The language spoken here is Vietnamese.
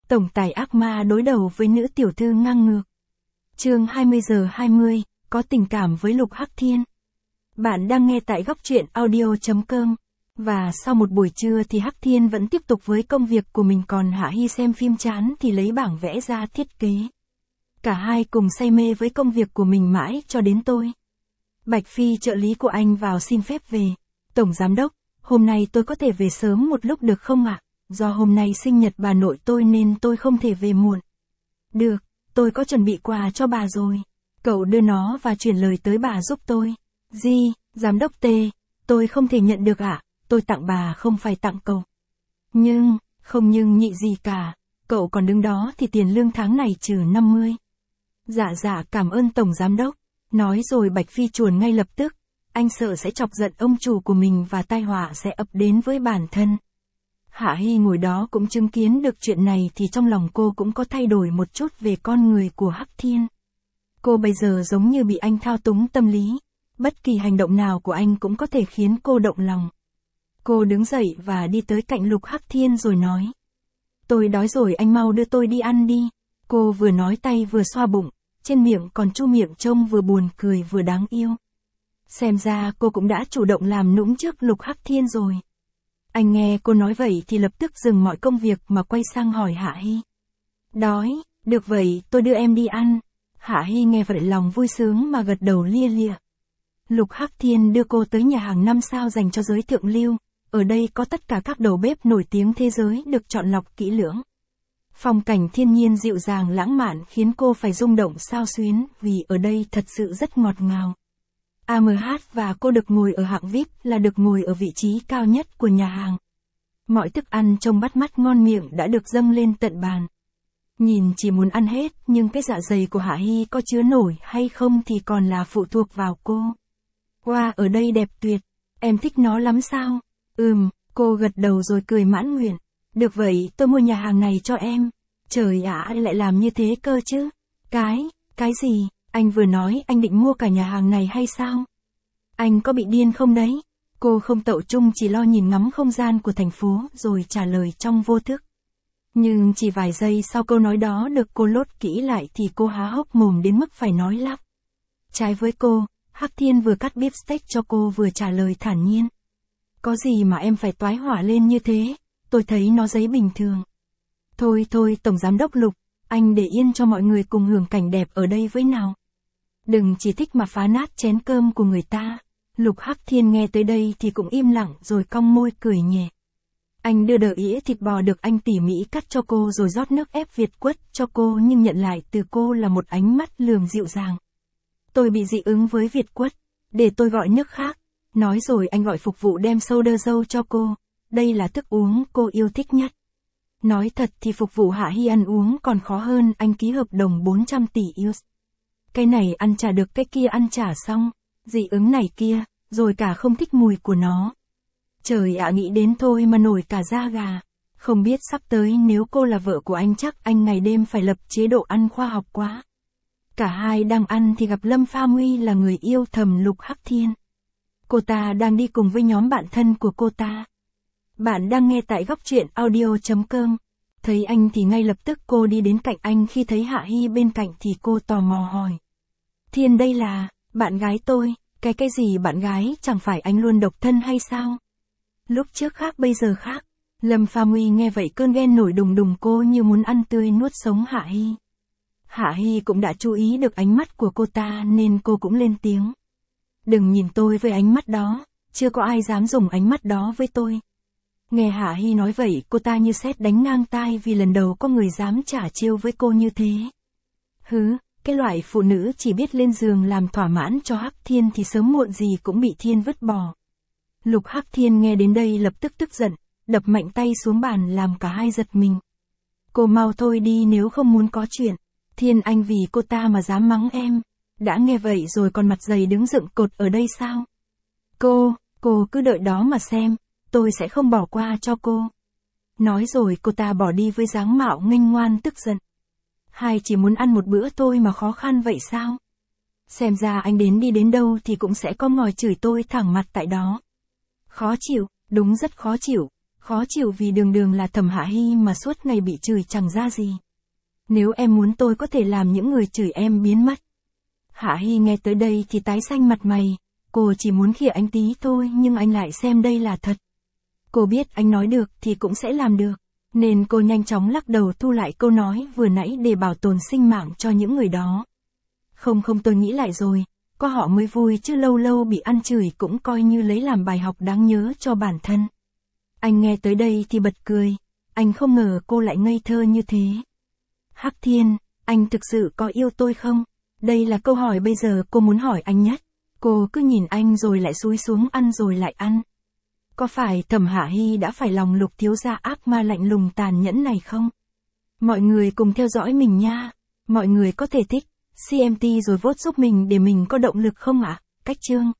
Tổng tài ác ma đối đầu với nữ tiểu thư ngang ngược. Chương 20:20, có tình cảm với Lục Hắc Thiên. Bạn đang nghe tại góc truyện audio.com. Và sau một buổi trưa thì Hắc Thiên vẫn tiếp tục với công việc của mình, còn Hạ Hi xem phim chán thì lấy bảng vẽ ra thiết kế. Cả hai cùng say mê với công việc của mình mãi cho đến tôi. Bạch Phi, trợ lý của anh, vào xin phép về. Tổng giám đốc, hôm nay tôi có thể về sớm một lúc được không ạ? Do hôm nay sinh nhật bà nội tôi nên tôi không thể về muộn. Được, tôi có chuẩn bị quà cho bà rồi. Cậu đưa nó và chuyển lời tới bà giúp tôi. Giám đốc T, tôi không thể nhận được ạ, tôi tặng bà không phải tặng cậu. Không nhưng nhị gì cả, cậu còn đứng đó thì tiền lương tháng này trừ 50. Dạ cảm ơn tổng giám đốc. Nói rồi Bạch Phi chuồn ngay lập tức, anh sợ sẽ chọc giận ông chủ của mình và tai họa sẽ ập đến với bản thân. Hạ Hi ngồi đó cũng chứng kiến được chuyện này thì trong lòng cô cũng có thay đổi một chút về con người của Hắc Thiên. Cô bây giờ giống như bị anh thao túng tâm lý, bất kỳ hành động nào của anh cũng có thể khiến cô động lòng. Cô đứng dậy và đi tới cạnh Lục Hắc Thiên rồi nói. Tôi đói rồi, anh mau đưa tôi đi ăn đi. Cô vừa nói tay vừa xoa bụng, trên miệng còn chu miệng trông vừa buồn cười vừa đáng yêu. Xem ra cô cũng đã chủ động làm nũng trước Lục Hắc Thiên rồi. Anh nghe cô nói vậy thì lập tức dừng mọi công việc mà quay sang hỏi Hạ Hi. Đói, được vậy tôi đưa em đi ăn. Hạ Hi nghe vậy lòng vui sướng mà gật đầu lia lịa. Lục Hắc Thiên đưa cô tới nhà hàng 5 sao dành cho giới thượng lưu. Ở đây có tất cả các đầu bếp nổi tiếng thế giới được chọn lọc kỹ lưỡng. Phong cảnh thiên nhiên dịu dàng lãng mạn khiến cô phải rung động xao xuyến vì ở đây thật sự rất ngọt ngào. AMH và cô được ngồi ở hạng VIP, là được ngồi ở vị trí cao nhất của nhà hàng. Mọi thức ăn trông bắt mắt ngon miệng đã được dâng lên tận bàn. Nhìn chỉ muốn ăn hết, nhưng cái dạ dày của Hạ Hi có chứa nổi hay không thì còn là phụ thuộc vào cô. Wow, ở đây đẹp tuyệt, em thích nó lắm sao? Cô gật đầu rồi cười mãn nguyện. Được vậy, tôi mua nhà hàng này cho em. Trời ạ, lại làm như thế cơ chứ? Cái gì? Anh vừa nói anh định mua cả nhà hàng này hay sao? Anh có bị điên không đấy? Cô không tậu trung, chỉ lo nhìn ngắm không gian của thành phố rồi trả lời trong vô thức. Nhưng chỉ vài giây sau câu nói đó được cô lốt kỹ lại thì cô há hốc mồm đến mức phải nói lắp. Trái với cô, Hắc Thiên vừa cắt beef steak cho cô vừa trả lời thản nhiên. Có gì mà em phải toái hỏa lên như thế, tôi thấy nó giấy bình thường. Thôi, tổng giám đốc Lục, anh để yên cho mọi người cùng hưởng cảnh đẹp ở đây với nào. Đừng chỉ thích mà phá nát chén cơm của người ta. Lục Hắc Thiên nghe tới đây thì cũng im lặng rồi cong môi cười nhẹ. Anh đưa đỡ ĩa thịt bò được anh tỉ mỉ cắt cho cô rồi rót nước ép Việt quất cho cô, nhưng nhận lại từ cô là một ánh mắt lườm dịu dàng. Tôi bị dị ứng với Việt quất, để tôi gọi nước khác. Nói rồi anh gọi phục vụ đem soda dâu cho cô. Đây là thức uống cô yêu thích nhất. Nói thật thì phục vụ Hạ Hi ăn uống còn khó hơn, anh ký hợp đồng 400 tỷ US. Cái này ăn trả được, cái kia ăn trả xong. Dị ứng này kia, rồi cả không thích mùi của nó. Trời ạ, nghĩ đến thôi mà nổi cả da gà. Không biết sắp tới nếu cô là vợ của anh chắc anh ngày đêm phải lập chế độ ăn khoa học quá. Cả hai đang ăn thì gặp Lâm Pha Nguy, là người yêu thầm Lục Hắc Thiên. Cô ta đang đi cùng với nhóm bạn thân của cô ta. Bạn đang nghe tại góc truyện audio.com. Thấy anh thì ngay lập tức cô đi đến cạnh anh, khi thấy Hạ Hi bên cạnh thì cô tò mò hỏi. Thiên, đây là bạn gái tôi. Cái gì bạn gái, chẳng phải anh luôn độc thân hay sao? Lúc trước khác bây giờ khác. Lâm Pha Nguy nghe vậy cơn ghen nổi đùng đùng, cô như muốn ăn tươi nuốt sống Hạ Hi. Hạ Hi cũng đã chú ý được ánh mắt của cô ta nên cô cũng lên tiếng. Đừng nhìn tôi với ánh mắt đó, chưa có ai dám dùng ánh mắt đó với tôi. Nghe Hạ Hi nói vậy, cô ta như sét đánh ngang tai vì lần đầu có người dám trả chiêu với cô như thế. Cái loại phụ nữ chỉ biết lên giường làm thỏa mãn cho Hắc Thiên thì sớm muộn gì cũng bị Thiên vứt bỏ. Lục Hắc Thiên nghe đến đây lập tức tức giận, đập mạnh tay xuống bàn làm cả hai giật mình. Cô mau thôi đi nếu không muốn có chuyện. Thiên, anh vì cô ta mà dám mắng em. Đã nghe vậy rồi còn mặt dày đứng dựng cột ở đây sao? Cô cứ đợi đó mà xem, tôi sẽ không bỏ qua cho cô. Nói rồi cô ta bỏ đi với dáng mạo nghênh ngoan tức giận. Hai chỉ muốn ăn một bữa thôi mà khó khăn vậy sao? Xem ra anh đến đi đến đâu thì cũng sẽ có ngòi chửi tôi thẳng mặt tại đó. Khó chịu, đúng rất khó chịu. Khó chịu vì đường đường là Thẩm Hạ Hy mà suốt ngày bị chửi chẳng ra gì. Nếu em muốn tôi có thể làm những người chửi em biến mất. Hạ Hy nghe tới đây thì tái xanh mặt mày, cô chỉ muốn khịa anh tí thôi nhưng anh lại xem đây là thật. Cô biết anh nói được thì cũng sẽ làm được, nên cô nhanh chóng lắc đầu thu lại câu nói vừa nãy để bảo tồn sinh mạng cho những người đó. Không tôi nghĩ lại rồi, có họ mới vui chứ lâu lâu bị ăn chửi cũng coi như lấy làm bài học đáng nhớ cho bản thân. Anh nghe tới đây thì bật cười, anh không ngờ cô lại ngây thơ như thế. Hắc Thiên, anh thực sự có yêu tôi không? Đây là câu hỏi bây giờ cô muốn hỏi anh nhất. Cô cứ nhìn anh rồi lại cúi xuống ăn rồi lại ăn. Có phải Thẩm Hạ Hy đã phải lòng Lục thiếu gia ác ma lạnh lùng tàn nhẫn này không? Mọi người cùng theo dõi mình nha. Mọi người có thể thích CMT rồi vote giúp mình để mình có động lực không ạ? Cách chương